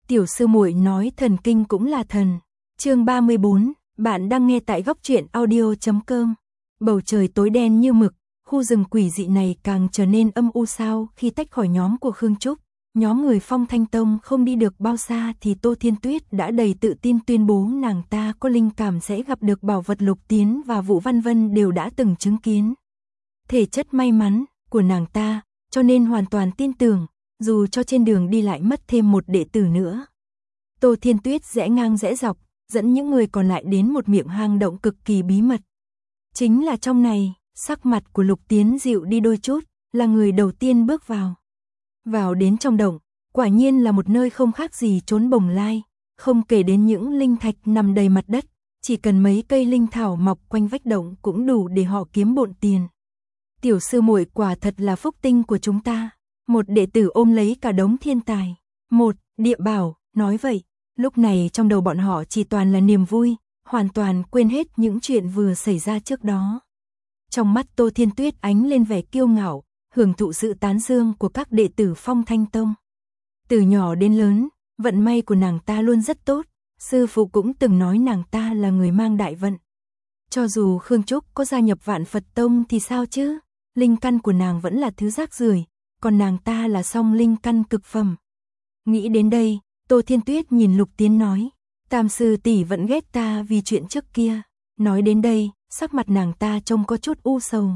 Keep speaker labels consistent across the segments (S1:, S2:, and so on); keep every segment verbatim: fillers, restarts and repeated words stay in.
S1: Tiểu sư muội nói thần kinh cũng là thần. Chương ba mươi bốn, bạn đang nghe tại góc truyện audio chấm com. Bầu trời tối đen như mực, khu rừng quỷ dị này càng trở nên âm u sao khi tách khỏi nhóm của Khương Trúc. Nhóm người Phong Thanh Tông không đi được bao xa thì Tô Thiên Tuyết đã đầy tự tin tuyên bố nàng ta có linh cảm sẽ gặp được bảo vật Lục Tiến và Vũ Văn Vân đều đã từng chứng kiến. Thể chất may mắn của nàng ta, cho nên hoàn toàn tin tưởng, dù cho trên đường đi lại mất thêm một đệ tử nữa. Tô Thiên Tuyết rẽ ngang rẽ dọc, dẫn những người còn lại đến một miệng hang động cực kỳ bí mật. Chính là trong này, sắc mặt của Lục Tiến dịu đi đôi chút, là người đầu tiên bước vào. Vào đến trong động, quả nhiên là một nơi không khác gì trốn bồng lai, không kể đến những linh thạch nằm đầy mặt đất, chỉ cần mấy cây linh thảo mọc quanh vách động cũng đủ để họ kiếm bộn tiền. Tiểu sư muội quả thật là phúc tinh của chúng ta. Một đệ tử ôm lấy cả đống thiên tài, một địa bảo, nói vậy, lúc này trong đầu bọn họ chỉ toàn là niềm vui, hoàn toàn quên hết những chuyện vừa xảy ra trước đó. Trong mắt Tô Thiên Tuyết ánh lên vẻ kiêu ngạo, hưởng thụ sự tán dương của các đệ tử Phong Thanh Tông. Từ nhỏ đến lớn, vận may của nàng ta luôn rất tốt, sư phụ cũng từng nói nàng ta là người mang đại vận. Cho dù Khương Trúc có gia nhập Vạn Phật Tông thì sao chứ, linh căn của nàng vẫn là thứ rác rưởi, còn nàng ta là song linh căn cực phẩm. Nghĩ đến đây, Tô Thiên Tuyết nhìn Lục Tiến nói, Tam sư tỷ vẫn ghét ta vì chuyện trước kia. Nói đến đây, sắc mặt nàng ta trông có chút u sầu.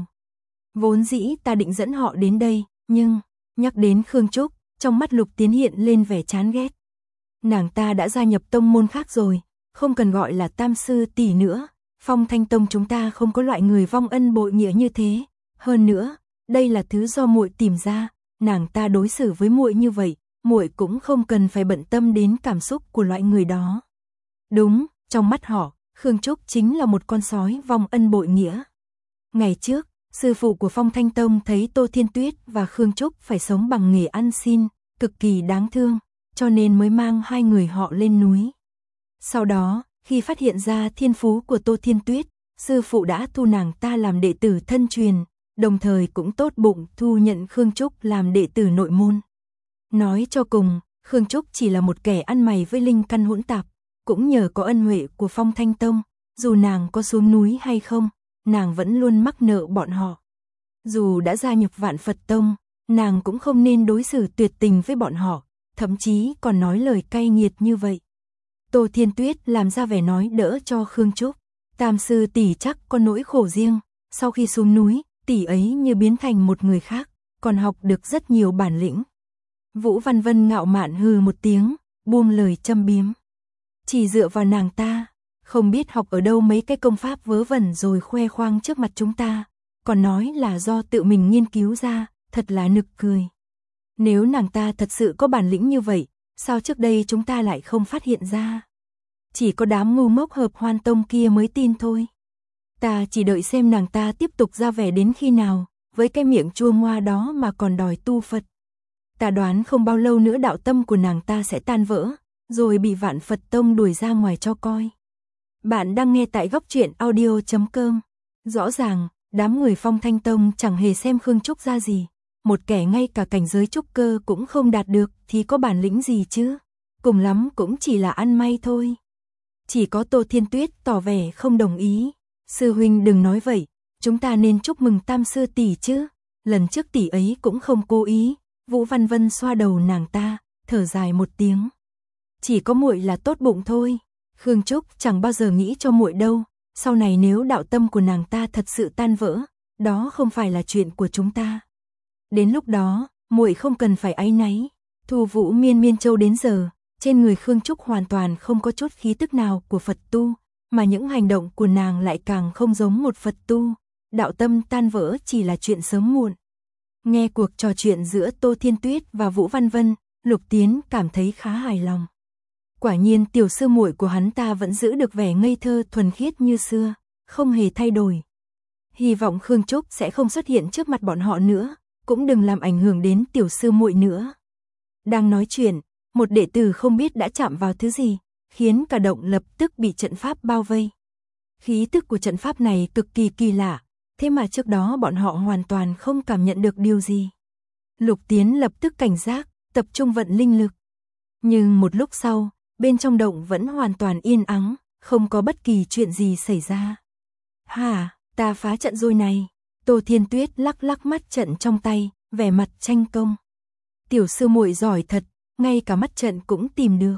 S1: Vốn dĩ ta định dẫn họ đến đây, nhưng, nhắc đến Khương Trúc, trong mắt Lục Tiến hiện lên vẻ chán ghét. Nàng ta đã gia nhập tông môn khác rồi, không cần gọi là Tam sư tỷ nữa. Phong Thanh Tông chúng ta không có loại người vong ân bội nghĩa như thế. Hơn nữa, đây là thứ do muội tìm ra, nàng ta đối xử với muội như vậy, muội cũng không cần phải bận tâm đến cảm xúc của loại người đó. Đúng, trong mắt họ, Khương Trúc chính là một con sói vong ân bội nghĩa. Ngày trước, sư phụ của Phong Thanh Tông thấy Tô Thiên Tuyết và Khương Trúc phải sống bằng nghề ăn xin, cực kỳ đáng thương, cho nên mới mang hai người họ lên núi. Sau đó, khi phát hiện ra thiên phú của Tô Thiên Tuyết, sư phụ đã thu nàng ta làm đệ tử thân truyền, đồng thời cũng tốt bụng thu nhận Khương Trúc làm đệ tử nội môn. Nói cho cùng, Khương Trúc chỉ là một kẻ ăn mày với linh căn hỗn tạp, cũng nhờ có ân huệ của Phong Thanh Tông, dù nàng có xuống núi hay không, nàng vẫn luôn mắc nợ bọn họ. Dù đã gia nhập Vạn Phật Tông, nàng cũng không nên đối xử tuyệt tình với bọn họ, thậm chí còn nói lời cay nghiệt như vậy. Tô Thiên Tuyết làm ra vẻ nói đỡ cho Khương Trúc, Tam sư tỷ chắc có nỗi khổ riêng, sau khi xuống núi, tỷ ấy như biến thành một người khác, còn học được rất nhiều bản lĩnh. Vũ Văn Vân ngạo mạn hừ một tiếng, buông lời châm biếm. Chỉ dựa vào nàng ta, không biết học ở đâu mấy cái công pháp vớ vẩn rồi khoe khoang trước mặt chúng ta, còn nói là do tự mình nghiên cứu ra, thật là nực cười. Nếu nàng ta thật sự có bản lĩnh như vậy, sao trước đây chúng ta lại không phát hiện ra? Chỉ có đám ngu ngốc Hợp Hoan Tông kia mới tin thôi. Ta chỉ đợi xem nàng ta tiếp tục ra vẻ đến khi nào, với cái miệng chua ngoa đó mà còn đòi tu Phật. Ta đoán không bao lâu nữa đạo tâm của nàng ta sẽ tan vỡ, rồi bị Vạn Phật Tông đuổi ra ngoài cho coi. Bạn đang nghe tại góc truyện audio chấm com. Rõ ràng, đám người Phong Thanh Tông chẳng hề xem Khương Trúc ra gì. Một kẻ ngay cả cảnh giới trúc cơ cũng không đạt được thì có bản lĩnh gì chứ? Cùng lắm cũng chỉ là ăn may thôi. Chỉ có Tô Thiên Tuyết tỏ vẻ không đồng ý. Sư huynh đừng nói vậy, chúng ta nên chúc mừng Tam sư tỷ chứ. Lần trước tỷ ấy cũng không cố ý. Vũ Văn Vân xoa đầu nàng ta, thở dài một tiếng. Chỉ có muội là tốt bụng thôi. Khương Trúc chẳng bao giờ nghĩ cho muội đâu. Sau này nếu đạo tâm của nàng ta thật sự tan vỡ, đó không phải là chuyện của chúng ta. Đến lúc đó, muội không cần phải áy náy. Thu Vũ Miên Miên Châu đến giờ, trên người Khương Trúc hoàn toàn không có chút khí tức nào của Phật tu, mà những hành động của nàng lại càng không giống một Phật tu. Đạo tâm tan vỡ chỉ là chuyện sớm muộn. Nghe cuộc trò chuyện giữa Tô Thiên Tuyết và Vũ Văn Vân, Lục Tiến cảm thấy khá hài lòng. Quả nhiên tiểu sư muội của hắn ta vẫn giữ được vẻ ngây thơ thuần khiết như xưa, không hề thay đổi. Hy vọng Khương Trúc sẽ không xuất hiện trước mặt bọn họ nữa, cũng đừng làm ảnh hưởng đến tiểu sư muội nữa. Đang nói chuyện, một đệ tử không biết đã chạm vào thứ gì, khiến cả động lập tức bị trận pháp bao vây. Khí tức của trận pháp này cực kỳ kỳ lạ, thế mà trước đó bọn họ hoàn toàn không cảm nhận được điều gì. Lục Tiến lập tức cảnh giác, tập trung vận linh lực. Nhưng một lúc sau, bên trong động vẫn hoàn toàn yên ắng, không có bất kỳ chuyện gì xảy ra. Hả, ta phá trận rồi này. Tô Thiên Tuyết lắc lắc mắt trận trong tay, vẻ mặt tranh công. Tiểu sư muội giỏi thật, ngay cả mắt trận cũng tìm được.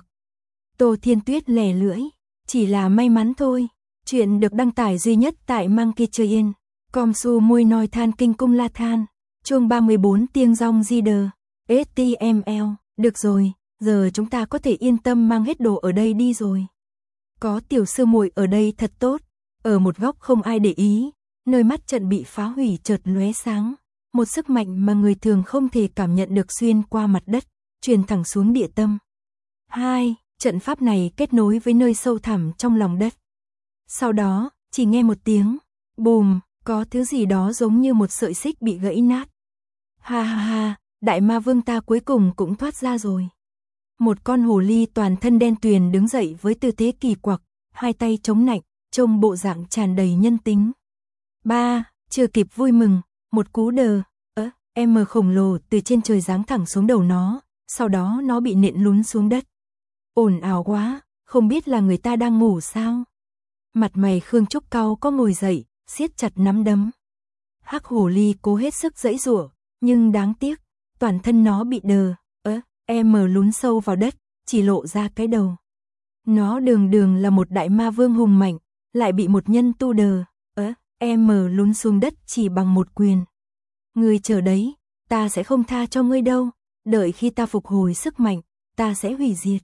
S1: Tô Thiên Tuyết lè lưỡi, chỉ là may mắn thôi. Chuyện được đăng tải duy nhất tại Monkey Train, com su mui noi than kinh cung la than, chương ba mươi bốn tiếng rong di đờ, ét tê em lờ, được rồi, giờ chúng ta có thể yên tâm mang hết đồ ở đây đi rồi. Có tiểu sư muội ở đây thật tốt, ở một góc không ai để ý, nơi mắt trận bị phá hủy chợt lóe sáng, một sức mạnh mà người thường không thể cảm nhận được xuyên qua mặt đất, truyền thẳng xuống địa tâm. Hai, trận pháp này kết nối với nơi sâu thẳm trong lòng đất. Sau đó, chỉ nghe một tiếng, bùm, có thứ gì đó giống như một sợi xích bị gãy nát. Ha ha ha, đại ma vương ta cuối cùng cũng thoát ra rồi. Một con hồ ly toàn thân đen tuyền đứng dậy với tư thế kỳ quặc, hai tay chống nạnh, trông bộ dạng tràn đầy nhân tính. Ba, chưa kịp vui mừng, một cú đờ, ớ, em khổng lồ từ trên trời giáng thẳng xuống đầu nó, sau đó nó bị nện lún xuống đất. Ồn ào quá, không biết là người ta đang ngủ sao? Mặt mày Khương Trúc cau có ngồi dậy, siết chặt nắm đấm. Hắc hồ ly cố hết sức giãy giụa, nhưng đáng tiếc, toàn thân nó bị đờ, ớ, em lún sâu vào đất, chỉ lộ ra cái đầu. Nó đường đường là một đại ma vương hùng mạnh, lại bị một nhân tu đờ, ớ, em lún xuống đất chỉ bằng một quyền. Ngươi chờ đấy, ta sẽ không tha cho ngươi đâu, đợi khi ta phục hồi sức mạnh, ta sẽ hủy diệt.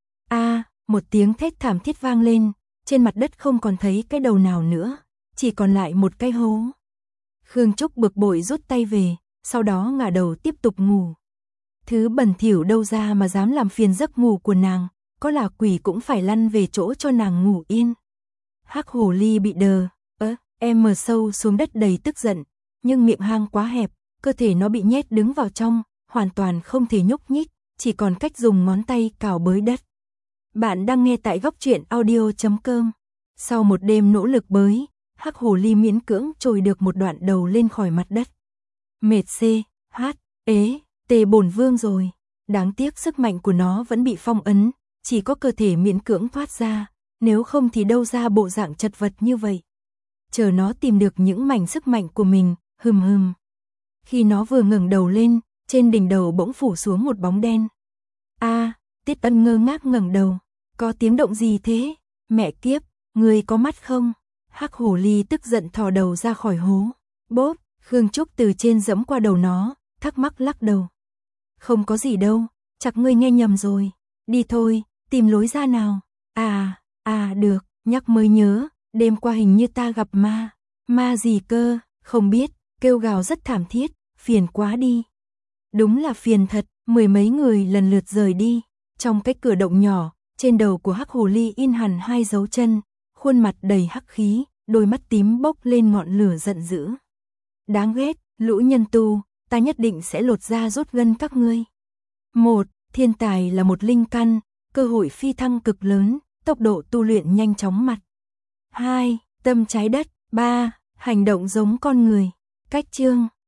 S1: A, một tiếng thét thảm thiết vang lên, trên mặt đất không còn thấy cái đầu nào nữa, chỉ còn lại một cái hố. Khương Trúc bực bội rút tay về, sau đó ngả đầu tiếp tục ngủ. Thứ bẩn thỉu đâu ra mà dám làm phiền giấc ngủ của nàng, có là quỷ cũng phải lăn về chỗ cho nàng ngủ yên. Hắc hồ ly bị đờ, ớ, em mờ sâu xuống đất đầy tức giận, nhưng miệng hang quá hẹp, cơ thể nó bị nhét đứng vào trong, hoàn toàn không thể nhúc nhích, chỉ còn cách dùng ngón tay cào bới đất. Bạn đang nghe tại góc truyện audio chấm com. Sau một đêm nỗ lực bới, hắc hồ ly miễn cưỡng trồi được một đoạn đầu lên khỏi mặt đất. Mệt xê, hát, ế, tề bổn vương rồi. Đáng tiếc sức mạnh của nó vẫn bị phong ấn, chỉ có cơ thể miễn cưỡng thoát ra, nếu không thì đâu ra bộ dạng chật vật như vậy. Chờ nó tìm được những mảnh sức mạnh của mình, hừm hừm. Khi nó vừa ngẩng đầu lên, trên đỉnh đầu bỗng phủ xuống một bóng đen. A, Tiết Ân ngơ ngác ngẩng đầu, có tiếng động gì thế? Mẹ kiếp, người có mắt không? Hắc hồ ly tức giận thò đầu ra khỏi hố. Bốp, Khương Trúc từ trên giẫm qua đầu nó, thắc mắc lắc đầu. Không có gì đâu, chắc ngươi nghe nhầm rồi. Đi thôi, tìm lối ra nào. À, à được, nhắc mới nhớ, đêm qua hình như ta gặp ma. Ma gì cơ, không biết, kêu gào rất thảm thiết, phiền quá đi. Đúng là phiền thật, mười mấy người lần lượt rời đi. Trong cái cửa động nhỏ, trên đầu của hắc hồ ly in hẳn hai dấu chân, khuôn mặt đầy hắc khí, đôi mắt tím bốc lên ngọn lửa giận dữ. Đáng ghét, lũ nhân tu, ta nhất định sẽ lột da rút gân các ngươi. Một, thiên tài là một linh căn, cơ hội phi thăng cực lớn, tốc độ tu luyện nhanh chóng mặt. Hai, tâm trái đất. Ba, hành động giống con người. Cách chương